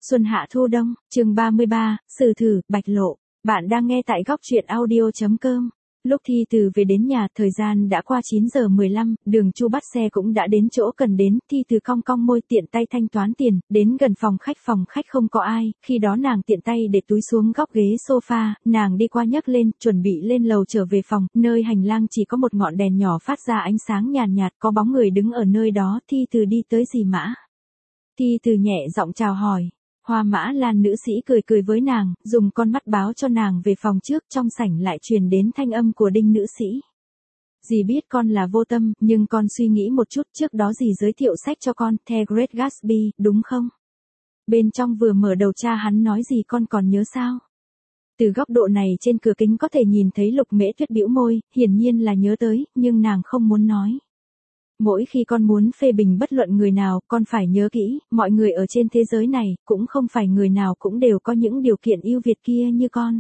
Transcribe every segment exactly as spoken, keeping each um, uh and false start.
Xuân hạ thu đông, chương ba mươi ba, Sử thử, Bạch lộ. Bạn đang nghe tại góc truyện audio.com. Lúc Thi Từ về đến nhà, thời gian đã qua chín giờ mười lăm, Đường Chu bắt xe cũng đã đến chỗ cần đến, Thi Từ cong cong môi tiện tay thanh toán tiền, đến gần phòng khách phòng khách không có ai, khi đó nàng tiện tay để túi xuống góc ghế sofa, nàng đi qua nhấc lên, chuẩn bị lên lầu trở về phòng, nơi hành lang chỉ có một ngọn đèn nhỏ phát ra ánh sáng nhàn nhạt, có bóng người đứng ở nơi đó, Thi Từ đi tới Dì Mã. Thi Từ nhẹ giọng chào hỏi. Hoa Mã Lan nữ sĩ cười cười với nàng, dùng con mắt báo cho nàng về phòng trước, trong sảnh lại truyền đến thanh âm của Đinh nữ sĩ. Dì biết con là vô tâm, nhưng con suy nghĩ một chút, trước đó dì giới thiệu sách cho con, The Great Gatsby, đúng không? Bên trong vừa mở đầu cha hắn nói gì con còn nhớ sao? Từ góc độ này trên cửa kính có thể nhìn thấy Lục Mễ Tuyết bĩu môi, hiển nhiên là nhớ tới, nhưng nàng không muốn nói. Mỗi khi con muốn phê bình bất luận người nào, con phải nhớ kỹ, mọi người ở trên thế giới này, cũng không phải người nào cũng đều có những điều kiện ưu việt kia như con.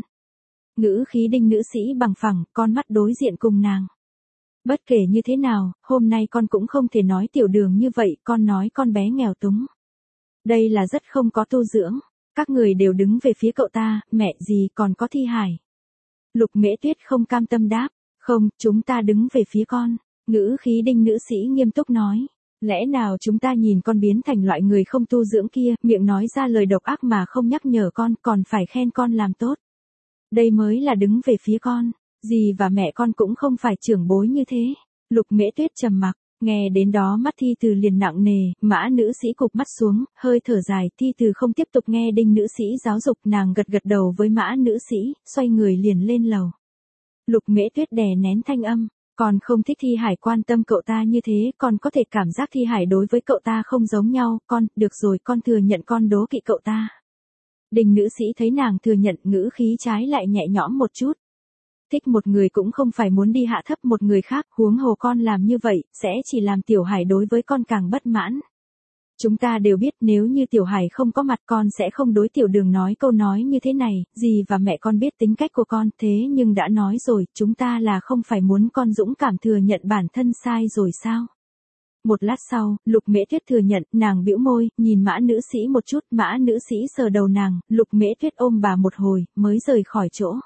Ngữ khí Đinh nữ sĩ bằng phẳng, con mắt đối diện cùng nàng. Bất kể như thế nào, hôm nay con cũng không thể nói Tiểu Đường như vậy, con nói con bé nghèo túng. Đây là rất không có tu dưỡng. Các người đều đứng về phía cậu ta, mẹ gì còn có Thi Hải. Lục Mễ Tuyết không cam tâm đáp, không, chúng ta đứng về phía con. Ngữ khí Đinh nữ sĩ nghiêm túc nói, lẽ nào chúng ta nhìn con biến thành loại người không tu dưỡng kia, miệng nói ra lời độc ác mà không nhắc nhở con, còn phải khen con làm tốt. Đây mới là đứng về phía con, dì và mẹ con cũng không phải trưởng bối như thế. Lục Mễ Tuyết trầm mặc, nghe đến đó mắt Thi Từ liền nặng nề, Mã nữ sĩ cụp mắt xuống, hơi thở dài, Thi Từ không tiếp tục nghe Đinh nữ sĩ giáo dục, nàng gật gật đầu với Mã nữ sĩ, xoay người liền lên lầu. Lục Mễ Tuyết đè nén thanh âm. Con không thích Thi Hải quan tâm cậu ta như thế, con có thể cảm giác Thi Hải đối với cậu ta không giống nhau, con, được rồi con thừa nhận con đố kỵ cậu ta. Đình nữ sĩ thấy nàng thừa nhận, ngữ khí trái lại nhẹ nhõm một chút. Thích một người cũng không phải muốn đi hạ thấp một người khác, huống hồ con làm như vậy, sẽ chỉ làm Tiểu Hải đối với con càng bất mãn. Chúng ta đều biết nếu như Tiểu Hải không có mặt con sẽ không đối Tiểu Đường nói câu nói như thế này, dì và mẹ con biết tính cách của con, thế nhưng đã nói rồi, chúng ta là không phải muốn con dũng cảm thừa nhận bản thân sai rồi sao? Một lát sau, Lục Mễ Tuyết thừa nhận, nàng bĩu môi, nhìn Mã nữ sĩ một chút, Mã nữ sĩ sờ đầu nàng, Lục Mễ Tuyết ôm bà một hồi, mới rời khỏi chỗ.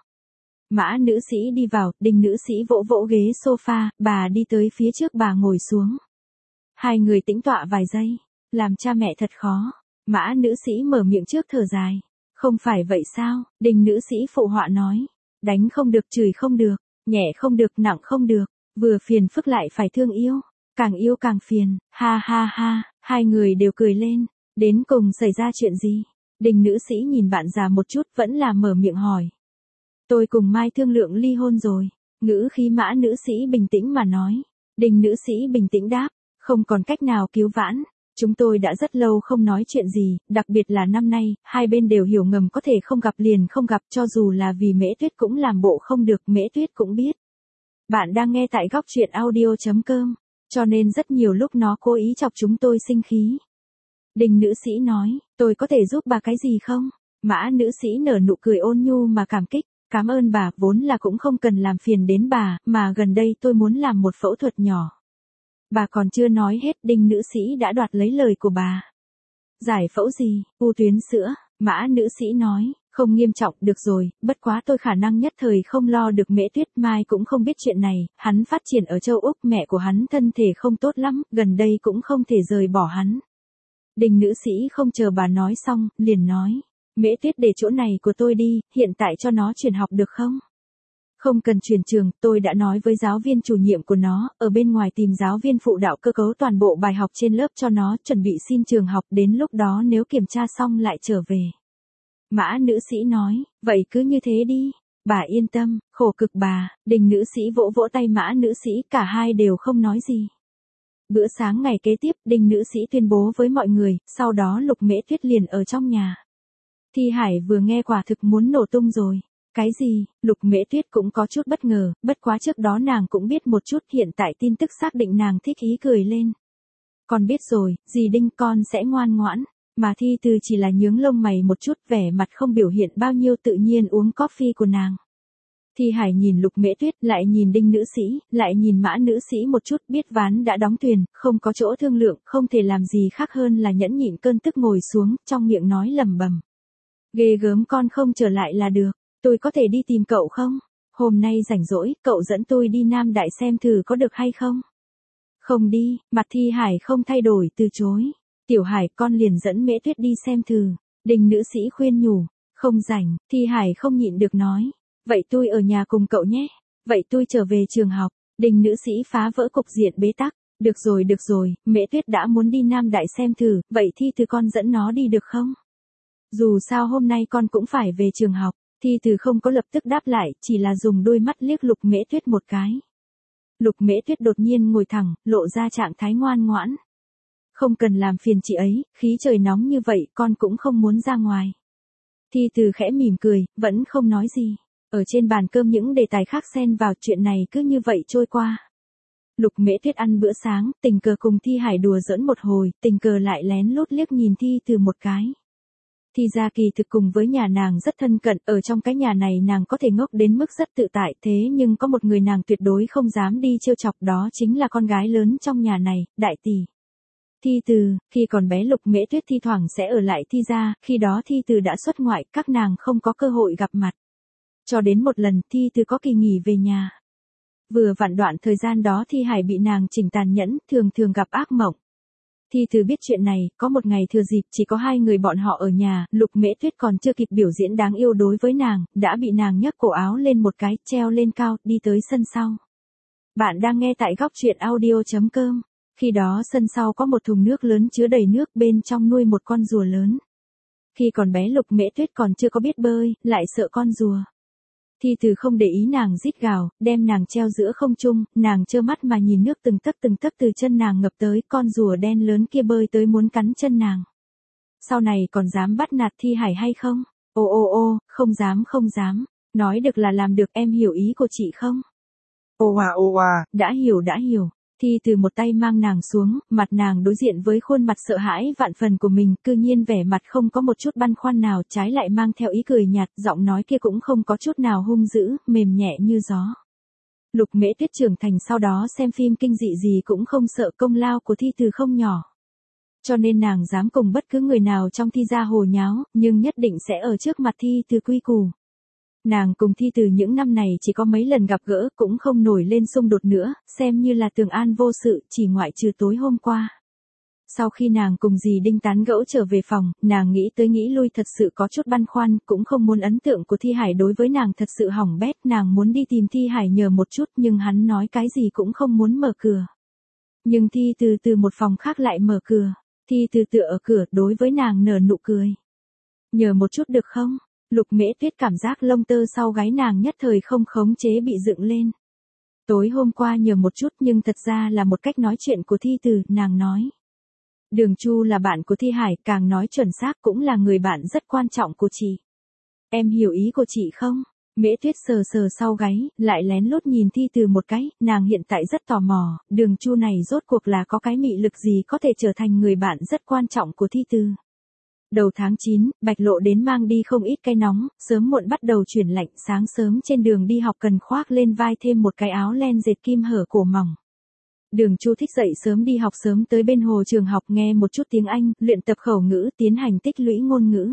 Mã nữ sĩ đi vào, Đinh nữ sĩ vỗ vỗ ghế sofa, bà đi tới phía trước bà ngồi xuống. Hai người tĩnh tọa vài giây. Làm cha mẹ thật khó. Mã nữ sĩ mở miệng trước thở dài. Không phải vậy sao? Đinh nữ sĩ phụ họa nói. Đánh không được, chửi không được, nhẹ không được, nặng không được, vừa phiền phức lại phải thương yêu, càng yêu càng phiền, ha ha ha, hai người đều cười lên. Đến cùng xảy ra chuyện gì? Đinh nữ sĩ nhìn bạn già một chút vẫn là mở miệng hỏi. Tôi cùng Mai thương lượng ly hôn rồi. Ngữ khí Mã nữ sĩ bình tĩnh mà nói. Đinh nữ sĩ bình tĩnh đáp. Không còn cách nào cứu vãn. Chúng tôi đã rất lâu không nói chuyện gì, đặc biệt là năm nay, hai bên đều hiểu ngầm có thể không gặp liền không gặp, cho dù là vì Mễ Tuyết cũng làm bộ không được, Mễ Tuyết cũng biết. Bạn đang nghe tại góc truyện audio.com, cho nên rất nhiều lúc nó cố ý chọc chúng tôi sinh khí. Đình nữ sĩ nói, tôi có thể giúp bà cái gì không? Mã nữ sĩ nở nụ cười ôn nhu mà cảm kích, cảm ơn bà, vốn là cũng không cần làm phiền đến bà, mà gần đây tôi muốn làm một phẫu thuật nhỏ. Bà còn chưa nói hết, Đinh nữ sĩ đã đoạt lấy lời của bà. Giải phẫu gì? U tuyến sữa, Mã nữ sĩ nói, không nghiêm trọng, được rồi, bất quá tôi khả năng nhất thời không lo được Mễ Tuyết, Mai cũng không biết chuyện này, hắn phát triển ở châu Úc, mẹ của hắn thân thể không tốt lắm, gần đây cũng không thể rời bỏ hắn. Đinh nữ sĩ không chờ bà nói xong, liền nói, Mễ Tuyết để chỗ này của tôi đi, hiện tại cho nó chuyển học được không? Không cần chuyển trường, tôi đã nói với giáo viên chủ nhiệm của nó, ở bên ngoài tìm giáo viên phụ đạo cơ cấu toàn bộ bài học trên lớp cho nó, chuẩn bị xin trường học, đến lúc đó nếu kiểm tra xong lại trở về. Mã nữ sĩ nói, vậy cứ như thế đi, bà yên tâm, khổ cực bà. Đình nữ sĩ vỗ vỗ tay Mã nữ sĩ, cả hai đều không nói gì. Bữa sáng ngày kế tiếp, Đinh nữ sĩ tuyên bố với mọi người, sau đó Lục Mễ Tuyết liền ở trong nhà. Thi Hải vừa nghe quả thực muốn nổ tung rồi. Cái gì? Lục Mễ Tuyết cũng có chút bất ngờ, bất quá trước đó nàng cũng biết một chút, hiện tại tin tức xác định nàng thích ý cười lên. Con biết rồi, dì Đinh con sẽ ngoan ngoãn, mà Thi Từ chỉ là nhướng lông mày một chút, vẻ mặt không biểu hiện bao nhiêu, tự nhiên uống coffee của nàng. Thi Hải nhìn Lục Mễ Tuyết, lại nhìn Đinh nữ sĩ, lại nhìn Mã nữ sĩ một chút, biết ván đã đóng thuyền, không có chỗ thương lượng, không thể làm gì khác hơn là nhẫn nhịn cơn tức ngồi xuống, trong miệng nói lẩm bẩm. Ghê gớm, con không trở lại là được, tôi có thể đi tìm cậu không? Hôm nay rảnh rỗi, cậu dẫn tôi đi Nam Đại xem thử có được hay không? Không đi, mặt Thi Hải không thay đổi, từ chối. Tiểu Hải, con liền dẫn Mễ Tuyết đi xem thử. Đinh nữ sĩ khuyên nhủ. Không rảnh, Thi Hải không nhịn được nói. Vậy tôi ở nhà cùng cậu nhé. Vậy tôi trở về trường học. Đinh nữ sĩ phá vỡ cục diện bế tắc. Được rồi, được rồi, Mễ Tuyết đã muốn đi Nam Đại xem thử, vậy Thi Từ con dẫn nó đi được không? Dù sao hôm nay con cũng phải về trường học. Thi Từ không có lập tức đáp lại, chỉ là dùng đôi mắt liếc Lục Mễ Tuyết một cái. Lục Mễ Tuyết đột nhiên ngồi thẳng, lộ ra trạng thái ngoan ngoãn. Không cần làm phiền chị ấy, khí trời nóng như vậy, con cũng không muốn ra ngoài. Thi Từ khẽ mỉm cười, vẫn không nói gì. Ở trên bàn cơm những đề tài khác xen vào, chuyện này cứ như vậy trôi qua. Lục Mễ Tuyết ăn bữa sáng, tình cờ cùng Thi Hải đùa giỡn một hồi, tình cờ lại lén lút liếc nhìn Thi Từ một cái. Thi ra kỳ thực cùng với nhà nàng rất thân cận, ở trong cái nhà này nàng có thể ngốc đến mức rất tự tại, thế nhưng có một người nàng tuyệt đối không dám đi trêu chọc, đó chính là con gái lớn trong nhà này, Đại tỷ. Thi Từ, khi còn bé Lục Mễ Tuyết thi thoảng sẽ ở lại Thi ra, khi đó Thi Từ đã xuất ngoại, các nàng không có cơ hội gặp mặt. Cho đến một lần Thi Từ có kỳ nghỉ về nhà. Vừa vặn đoạn thời gian đó Thi Hải bị nàng chỉnh tàn nhẫn, thường thường gặp ác mộng. Thi Từ biết chuyện này, có một ngày thừa dịp chỉ có hai người bọn họ ở nhà, Lục Mễ Tuyết còn chưa kịp biểu diễn đáng yêu đối với nàng, đã bị nàng nhấc cổ áo lên một cái, treo lên cao, đi tới sân sau. Bạn đang nghe tại góc truyện audio chấm com. Khi đó sân sau có một thùng nước lớn chứa đầy nước, bên trong nuôi một con rùa lớn. Khi còn bé Lục Mễ Tuyết còn chưa có biết bơi, lại sợ con rùa. Thi Từ không để ý nàng rít gào, đem nàng treo giữa không trung, nàng trơ mắt mà nhìn nước từng tấc từng tấc từ chân nàng ngập tới, con rùa đen lớn kia bơi tới muốn cắn chân nàng. Sau này còn dám bắt nạt Thi Hải hay không? Ô ô ô, không dám không dám, nói được là làm được, em hiểu ý của chị không? Ô à ô à, đã hiểu đã hiểu. Thi Từ một tay mang nàng xuống, mặt nàng đối diện với khuôn mặt sợ hãi vạn phần của mình, cư nhiên vẻ mặt không có một chút băn khoăn nào, trái lại mang theo ý cười nhạt, giọng nói kia cũng không có chút nào hung dữ, mềm nhẹ như gió. Lục Mễ Tuyết trưởng thành sau đó xem phim kinh dị gì cũng không sợ, công lao của Thi Từ không nhỏ. Cho nên nàng dám cùng bất cứ người nào trong Thi gia hồ nháo, nhưng nhất định sẽ ở trước mặt Thi Từ quy củ. Nàng cùng Thi Từ những năm này chỉ có mấy lần gặp gỡ, cũng không nổi lên xung đột nữa, xem như là tường an vô sự, chỉ ngoại trừ tối hôm qua. Sau khi nàng cùng dì Đinh tán gẫu trở về phòng, nàng nghĩ tới nghĩ lui thật sự có chút băn khoăn, cũng không muốn ấn tượng của Thi Hải đối với nàng thật sự hỏng bét, nàng muốn đi tìm Thi Hải nhờ một chút nhưng hắn nói cái gì cũng không muốn mở cửa. Nhưng Thi Từ từ một phòng khác lại mở cửa, Thi Từ tựa ở cửa đối với nàng nở nụ cười. Nhờ một chút được không? Lục Mễ Tuyết cảm giác lông tơ sau gáy nàng nhất thời không khống chế bị dựng lên. Tối hôm qua nhờ một chút nhưng thật ra là một cách nói chuyện của Thi Từ, nàng nói. Đường Chu là bạn của Thi Hải, càng nói chuẩn xác cũng là người bạn rất quan trọng của chị. Em hiểu ý của chị không? Mễ Tuyết sờ sờ sau gáy, lại lén lút nhìn Thi Từ một cái, nàng hiện tại rất tò mò, Đường Chu này rốt cuộc là có cái mị lực gì có thể trở thành người bạn rất quan trọng của Thi Từ. Đầu tháng chín, Bạch Lộ đến mang đi không ít cái nóng, sớm muộn bắt đầu chuyển lạnh, sáng sớm trên đường đi học cần khoác lên vai thêm một cái áo len dệt kim hở cổ mỏng. Đường Chu thích dậy sớm đi học sớm tới bên hồ trường học nghe một chút tiếng Anh, luyện tập khẩu ngữ, tiến hành tích lũy ngôn ngữ.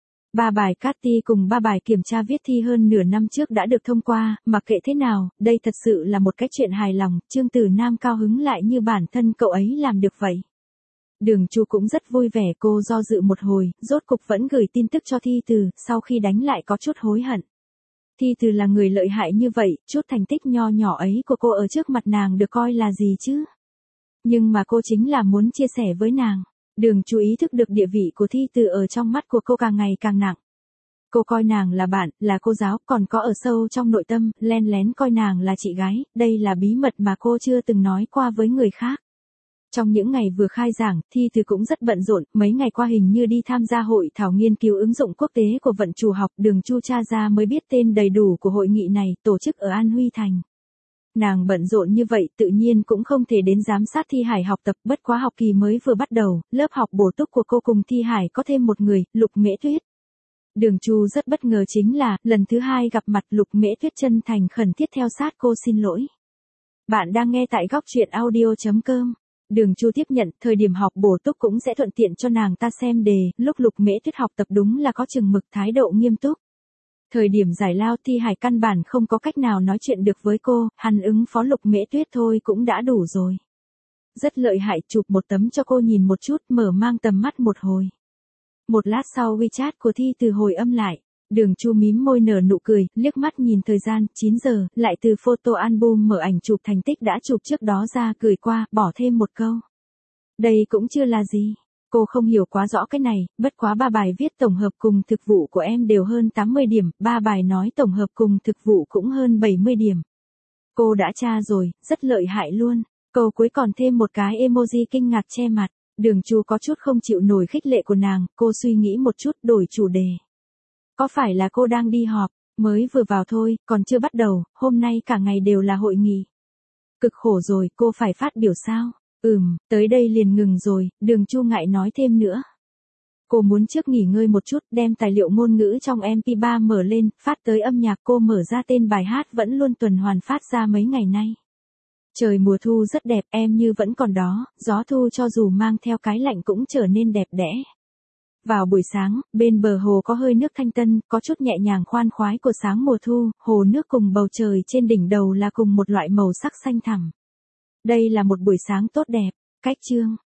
Ba bài Cathy cùng ba bài kiểm tra viết thi hơn nửa năm trước đã được thông qua, mặc kệ thế nào, đây thật sự là một cái chuyện hài lòng, Trương Tử Nam cao hứng lại như bản thân cậu ấy làm được vậy. Đường Chu cũng rất vui vẻ, cô do dự một hồi, rốt cục vẫn gửi tin tức cho Thi Từ, sau khi đánh lại có chút hối hận. Thi Từ là người lợi hại như vậy, chút thành tích nho nhỏ ấy của cô ở trước mặt nàng được coi là gì chứ? Nhưng mà cô chính là muốn chia sẻ với nàng. Đường Chu ý thức được địa vị của Thi Từ ở trong mắt của cô càng ngày càng nặng. Cô coi nàng là bạn, là cô giáo, còn có ở sâu trong nội tâm, len lén coi nàng là chị gái, đây là bí mật mà cô chưa từng nói qua với người khác. Trong những ngày vừa khai giảng, Thi Từ cũng rất bận rộn, mấy ngày qua hình như đi tham gia hội thảo nghiên cứu ứng dụng quốc tế của vận chủ học, Đường Chu tra ra mới biết tên đầy đủ của hội nghị này, tổ chức ở An Huy Thành. Nàng bận rộn như vậy tự nhiên cũng không thể đến giám sát Thi Hải học tập, bất quá học kỳ mới vừa bắt đầu, lớp học bổ túc của cô cùng Thi Hải có thêm một người, Lục Mễ Tuyết. Đường Chu rất bất ngờ chính là, lần thứ hai gặp mặt Lục Mễ Tuyết chân thành khẩn thiết theo sát cô xin lỗi. Bạn đang nghe tại góc truyện audio.com. Đường Chu tiếp nhận, thời điểm học bổ túc cũng sẽ thuận tiện cho nàng ta xem đề, lúc Lục Mễ Tuyết học tập đúng là có chừng mực thái độ nghiêm túc. Thời điểm giải lao Thi Hải căn bản không có cách nào nói chuyện được với cô, hắn ứng phó Lục Mễ Tuyết thôi cũng đã đủ rồi. Rất lợi hại, chụp một tấm cho cô nhìn một chút, mở mang tầm mắt một hồi. Một lát sau WeChat của Thi Từ hồi âm lại. Đường Chu mím môi nở nụ cười, liếc mắt nhìn thời gian, chín giờ, lại từ photo album mở ảnh chụp thành tích đã chụp trước đó ra gửi qua, bỏ thêm một câu. Đây cũng chưa là gì. Cô không hiểu quá rõ cái này, bất quá ba bài viết tổng hợp cùng thực vụ của em đều hơn tám mươi điểm, ba bài nói tổng hợp cùng thực vụ cũng hơn bảy mươi điểm. Cô đã tra rồi, rất lợi hại luôn. Câu cuối còn thêm một cái emoji kinh ngạc che mặt. Đường Chu có chút không chịu nổi khích lệ của nàng, cô suy nghĩ một chút đổi chủ đề. Có phải là cô đang đi họp, mới vừa vào thôi, còn chưa bắt đầu, hôm nay cả ngày đều là hội nghị. Cực khổ rồi, cô phải phát biểu sao? Ừm, tới đây liền ngừng rồi, Đường Chu ngại nói thêm nữa. Cô muốn trước nghỉ ngơi một chút, đem tài liệu ngôn ngữ trong em pê ba mở lên, phát tới âm nhạc, cô mở ra tên bài hát vẫn luôn tuần hoàn phát ra mấy ngày nay. Trời mùa thu rất đẹp, em như vẫn còn đó, gió thu cho dù mang theo cái lạnh cũng trở nên đẹp đẽ. Vào buổi sáng, bên bờ hồ có hơi nước thanh tân, có chút nhẹ nhàng khoan khoái của sáng mùa thu, hồ nước cùng bầu trời trên đỉnh đầu là cùng một loại màu sắc xanh thẳm. Đây là một buổi sáng tốt đẹp. Cách chương